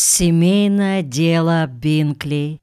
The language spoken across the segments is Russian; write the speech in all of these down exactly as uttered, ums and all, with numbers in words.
Семейное дело Бинкли.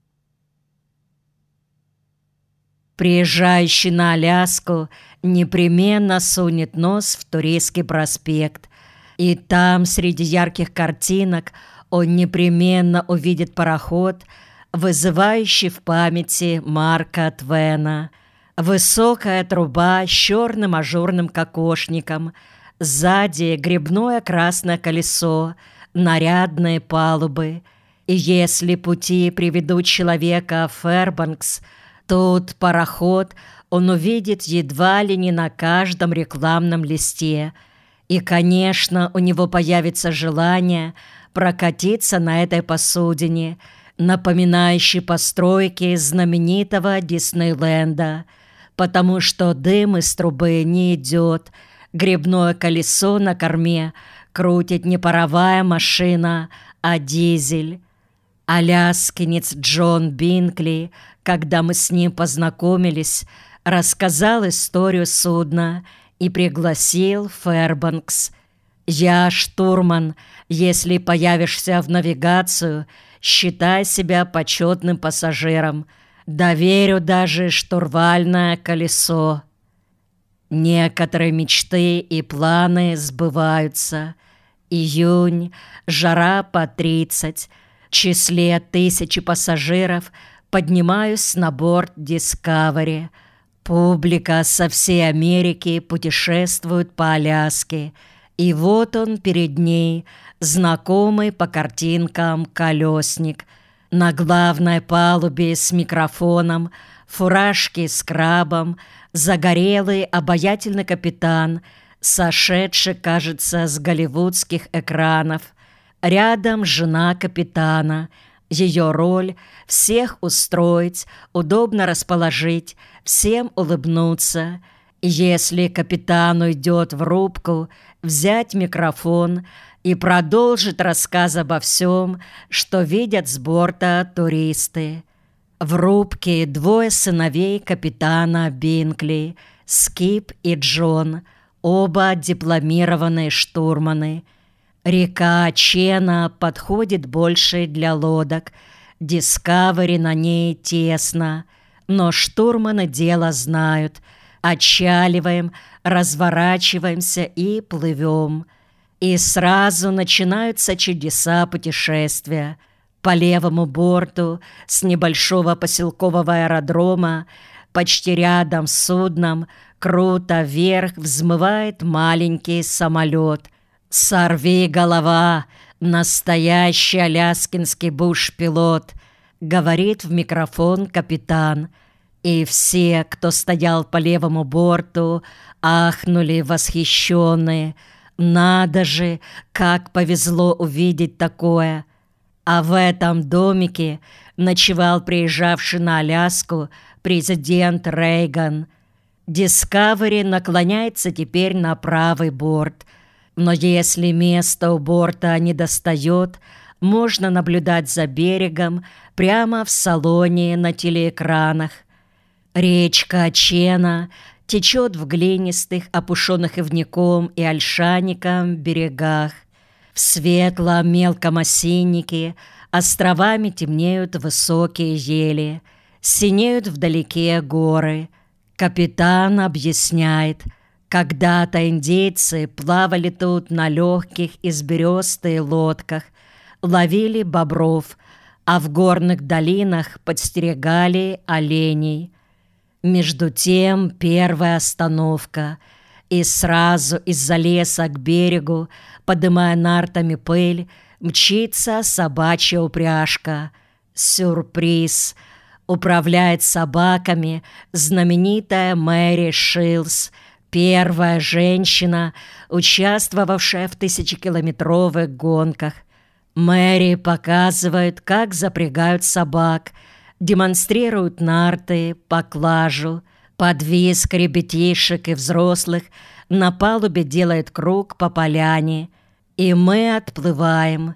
Приезжающий на Аляску непременно сунет нос в Туристский проспект, и там, среди ярких картинок, он непременно увидит пароход, вызывающий в памяти Марка Твена. Высокая труба с черным ажурным кокошником, сзади гребное красное колесо, нарядные палубы. И если пути приведут человека в Фэрбанкс, тут пароход он увидит едва ли не на каждом рекламном листе. И, конечно, у него появится желание прокатиться на этой посудине, напоминающей постройки знаменитого Диснейленда, потому что дым из трубы не идет, гребное колесо на корме крутит не паровая машина, а дизель. Аляскинец Джон Бинкли, когда мы с ним познакомились, рассказал историю судна и пригласил в Фэрбанкс. «Я штурман. Если появишься в навигацию, считай себя почетным пассажиром. Доверю даже штурвальное колесо». Некоторые мечты и планы сбываются. Июнь, жара по тридцать. В числе тысячи пассажиров поднимаюсь на борт Discovery. Публика со всей Америки путешествует по Аляске. И вот он перед ней, знакомый по картинкам колесник. На главной палубе с микрофоном, фуражки с крабом, загорелый обаятельный капитан, сошедший, кажется, с голливудских экранов. Рядом жена капитана. Ее роль — всех устроить, удобно расположить, всем улыбнуться. Если капитан уйдет в рубку, взять микрофон и продолжить рассказ обо всем, что видят с борта туристы. В рубке двое сыновей капитана Бинкли, Скип и Джон, оба дипломированные штурманы. Река Чена подходит больше для лодок, Discovery на ней тесно, но штурманы дело знают. Отчаливаем, разворачиваемся и плывем. И сразу начинаются чудеса путешествия. По левому борту с небольшого поселкового аэродрома, почти рядом с судном, круто вверх взмывает маленький самолет. «Сорви голова! Настоящий аляскинский буш-пилот!» — говорит в микрофон капитан. И все, кто стоял по левому борту, ахнули восхищенные. «Надо же, как повезло увидеть такое!» А в этом домике ночевал приезжавший на Аляску президент Рейган. Discovery наклоняется теперь на правый борт. Но если место у борта не достает, можно наблюдать за берегом прямо в салоне на телеэкранах. Речка Чена течет в глинистых, опушенных ивняком и ольшаником берегах. В светлом мелком осиннике островами темнеют высокие ели, синеют вдалеке горы. Капитан объясняет, когда-то индейцы плавали тут на легких из бересты лодках, ловили бобров, а в горных долинах подстерегали оленей. Между тем первая остановка, и сразу из-за леса к берегу, подымая нартами пыль, мчится собачья упряжка. Сюрприз! Управляет собаками знаменитая Мэри Шилс, первая женщина, участвовавшая в тысячекилометровых гонках. Мэри показывает, как запрягают собак, демонстрируют нарты, поклажу. Под визг ребятишек и взрослых на палубе делает круг по поляне. И мы отплываем.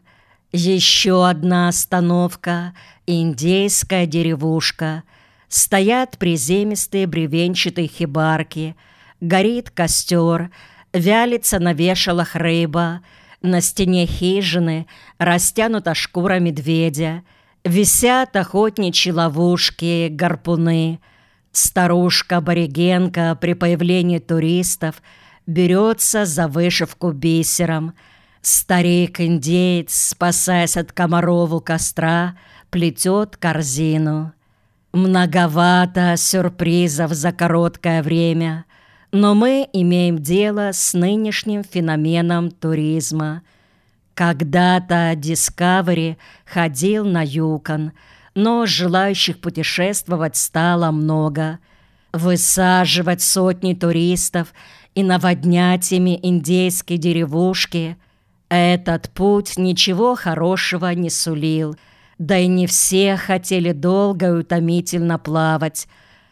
Еще одна остановка — индейская деревушка. Стоят приземистые бревенчатые хибарки. Горит костер, вялится на вешалах рыба. На стене хижины растянута шкура медведя, висят охотничьи ловушки, гарпуны. Старушка-аборигенка при появлении туристов берется за вышивку бисером. Старик-индеец, спасаясь от комаров у костра, плетет корзину. Многовато сюрпризов за короткое время, но мы имеем дело с нынешним феноменом туризма. Когда-то Discovery ходил на Юкон, но желающих путешествовать стало много. Высаживать сотни туристов и наводнять ими индейские деревушки – этот путь ничего хорошего не сулил, да и не все хотели долго и утомительно плавать.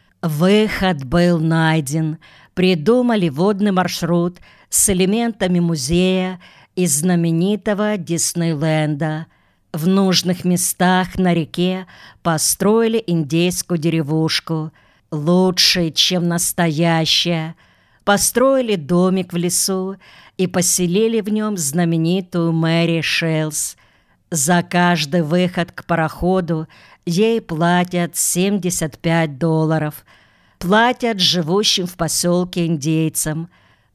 Выход был найден. Придумали водный маршрут с элементами музея из знаменитого Диснейленда. В нужных местах на реке построили индейскую деревушку, лучше, чем настоящая. Построили домик в лесу и поселили в нем знаменитую Мэри Шелс. За каждый выход к пароходу ей платят семьдесят пять долларов. Платят живущим в поселке индейцам.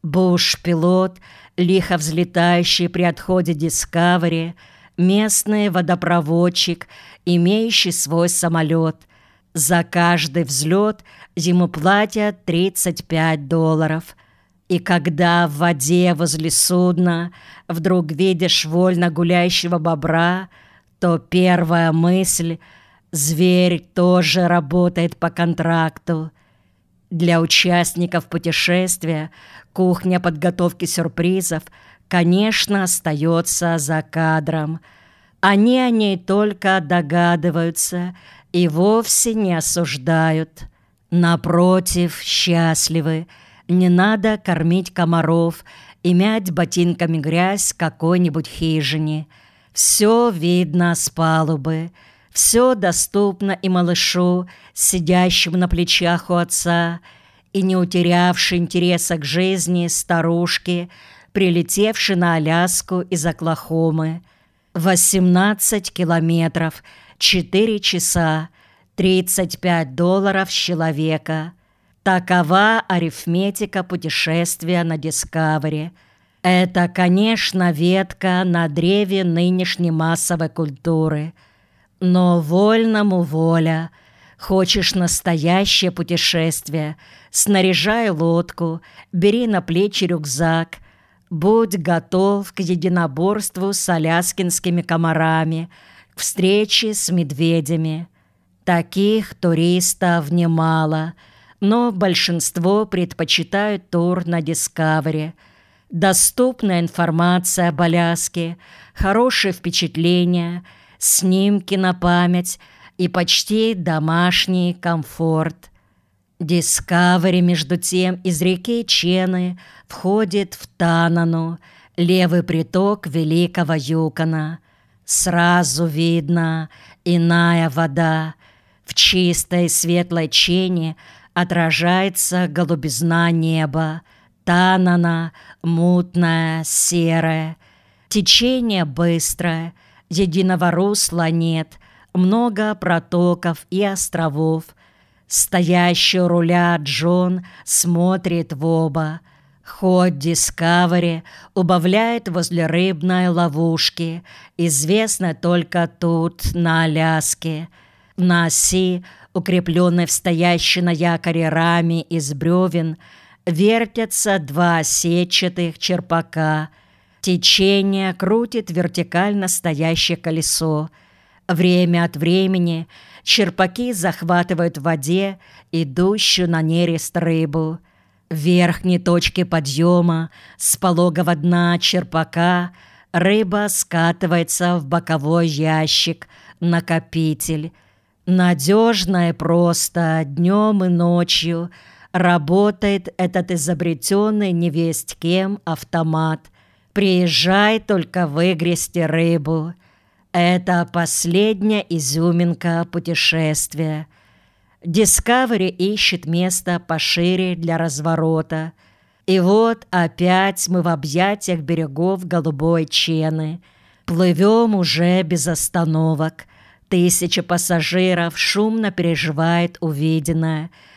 Буш-пилот, лихо взлетающий при отходе Discovery, местный водопроводчик, имеющий свой самолет. За каждый взлет ему платят тридцать пять долларов. И когда в воде возле судна вдруг видишь вольно гуляющего бобра, то первая мысль – зверь тоже работает по контракту. Для участников путешествия кухня подготовки сюрпризов, конечно, остается за кадром. Они о ней только догадываются и вовсе не осуждают. Напротив, счастливы. Не надо кормить комаров и мять ботинками грязь в какой-нибудь хижине. Все видно с палубы. Все доступно и малышу, сидящему на плечах у отца, и не утерявшей интереса к жизни старушке, прилетевшей на Аляску из Оклахомы. восемнадцать километров, четыре часа, тридцать пять долларов с человека. Такова арифметика путешествия на Discovery. Это, конечно, ветка на древе нынешней массовой культуры. Но вольному воля. Хочешь настоящее путешествие, снаряжай лодку, бери на плечи рюкзак, будь готов к единоборству с аляскинскими комарами, к встрече с медведями. Таких туристов немало, но большинство предпочитают тур на Discovery. Доступная информация об Аляске, хорошие впечатления, снимки на память и почти домашний комфорт. Discovery, между тем, из реки Чены входит в Танану, левый приток Великого Юкона. Сразу видно иная вода. В чистой светлой Чене отражается голубизна неба. Танана мутная, серая. Течение быстрое, единого русла нет, много протоков и островов. Стоящий у руля Джон смотрит в оба. Ход Discovery убавляет возле рыбной ловушки, известной только тут, на Аляске. На оси, укрепленной в стоящей на якоре раме из бревен, вертятся два сетчатых черпака. Течение крутит вертикально стоящее колесо. Время от времени черпаки захватывают в воде идущую на нерест рыбу. В верхней точке подъема с пологого дна черпака рыба скатывается в боковой ящик, накопитель. Надежно и просто днем и ночью работает этот изобретенный невесть кем автомат. Приезжай только выгрести рыбу. Это последняя изюминка путешествия. Discovery ищет место пошире для разворота. И вот опять мы в объятиях берегов голубой Чены. Плывем уже без остановок. Тысячи пассажиров шумно переживает увиденное.